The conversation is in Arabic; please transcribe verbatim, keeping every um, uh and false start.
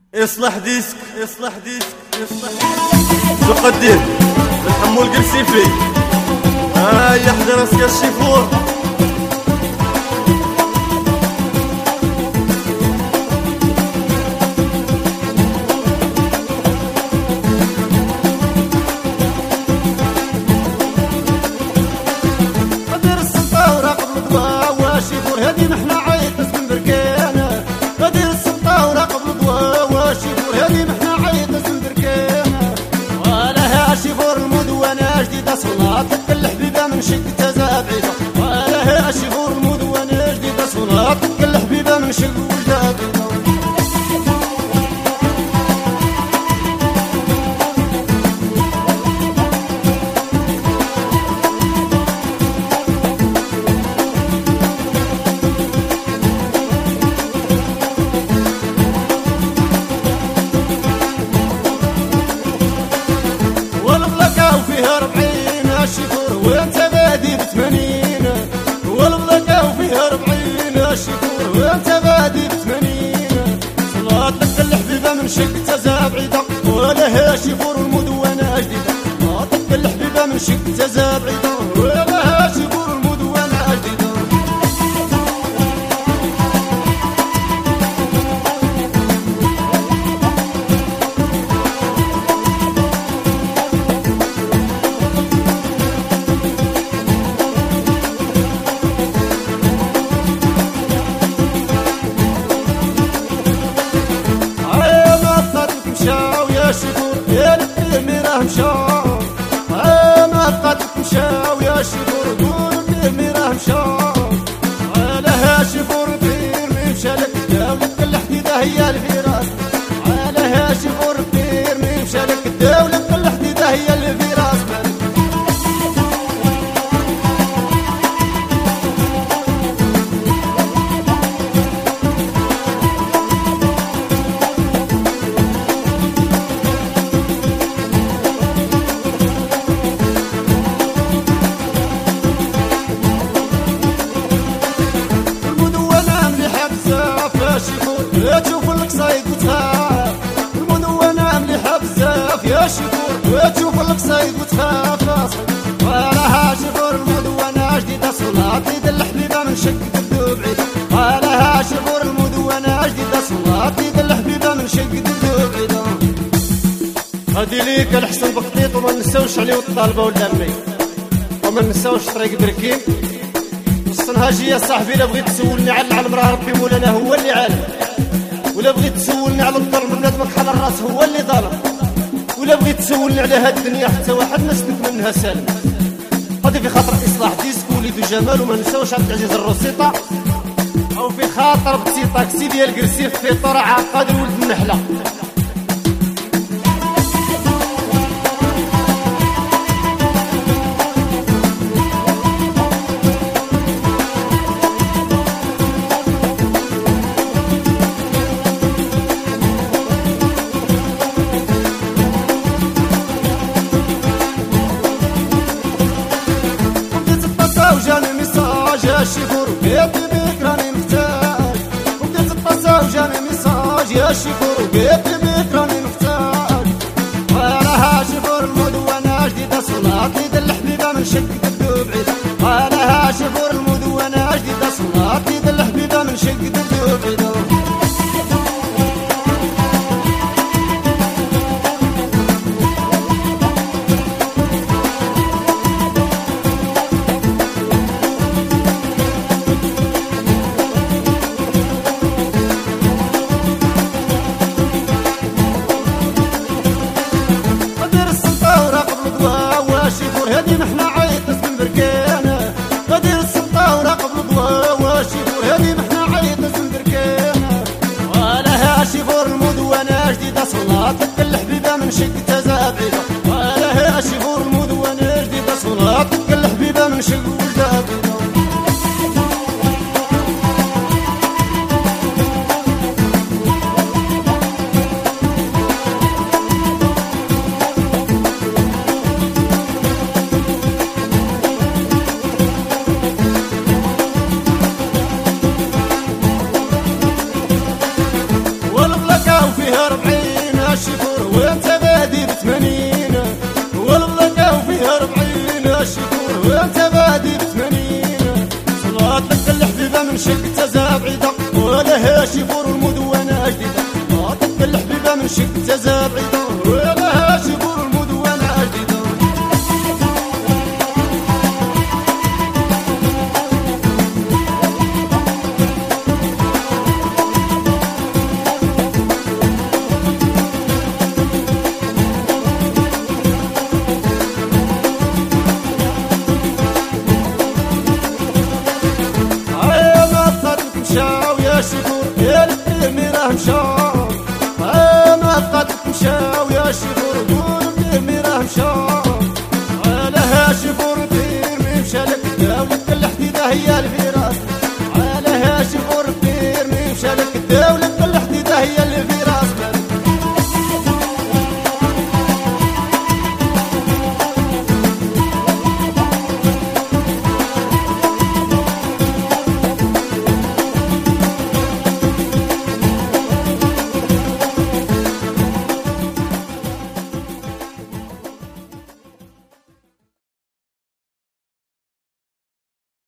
اصلح ديسك اصلح ديسك اصلح ديسك شو قديه الحمول قرسيفي هاي يحضر راسك الشيفور قدر السلطة وراقب الضواء واشيفور هادي محنا عيط اسم بركانة قدر السلطة وراقب الضواء واشيفور هادي محنا عيط اسم بركانة ولا هاشيفور المدونة جديدة صلاة كل حبيبة من شقتها زابعيدة ولا هاشيفور المدونة جديدة صلاة كل حبيبة من شق وجدها بعيدة وفيها ربعين الشكور وانت بادي بثمانين والبضاقة وفيها ربعين الشكور وانت بادي بثمانين صلاة لك الحبيبة من شقتها زابعيدة ولها شكور المدونة جديدة صلاة لك الحبيبة من شقتها زابعيدة ولها شكور المدونة جديدة مشاو يا شكور يا الدمي راه مشاو ما بقاتك مشاو يا شكور قول الدمي راه مشاو على شكور كبير مي مشالك داولك الحديدة هي الفراس على شكور كبير مي مشالك داولك الحديدة هي الفراس يا تشوف القصايد وتخاف المدونة مليحة بزاف يا شكور يا تشوف القصايد وتخاف وراها شكور المدونة جديدة صلاة يد الحبيبة من شق دبدو بعيدة وراها شكور المدونة جديدة صلاة يد الحبيبة من شق دبدو بعيدة هادي ليك الحسن بخطيط وما نساوش عليه الطالبة والدمي وما نساوش طريق بركين الصنهاجية صاحبي لا بغيت تسولني على العلم راه ربي مولانا هو اللي عالم ولا بغيت تسولني على الظلم بنادمك على الراس هو اللي ظالم ولا بغيت تسولني على هاد الدنيا حتى واحد ما سلك منها سالم هادي في خاطر اصلاح ديسك وليدو جمال وما نساوش عبد العزيز الروسيطة او في خاطر بتي طاكسي ديال كرسيف في طرع عقاد ولد النحلة وجاني ميساج يا شكور بيتي بيك راني محتاج وبديت الطاسة وجاني ميساج يا شكور بيتي بيك راني محتاج وراها شكور المدونة جديدة صلاة يد الحبيبة من شق دبدو بعيدة وراها شكور المدونة جديدة صلاة يد الحبيبة من شق دبدو بعيدة هادي محنا عيط اسم بركانة قدير السلطة وراقب الضواء واشيفور هادي محنا عيط اسم بركانة ولا هاشيفور المدونة جديدة صلاة لك الحبيبة من شقتها زابعيدة ولا هاشيفور المدونة جديدة صلاة لك الحبيبة من شق وجدها بعيدة فيها فيها ربعين الشكور وانت بادي بثمانين والبلقا وفيها ربعين الشكور وانت بادي بثمانين صلات لك الحبيبة من شق تزا بعيدة ولها شكور المدونة جديدة صلات لك الحبيبة من شق تزا بعيدة ولها شكور المدونة جديدة مشاو يا شكور يا الكريمي راه مشاو ما بقاتك مشاو يا شكور قول الكريمي راه مشاو علىها شكور الكريمي مشالك داولك الحديدة هي الفراس علىها شكور الكريمي مشالك داولك الحديدة هي الفراس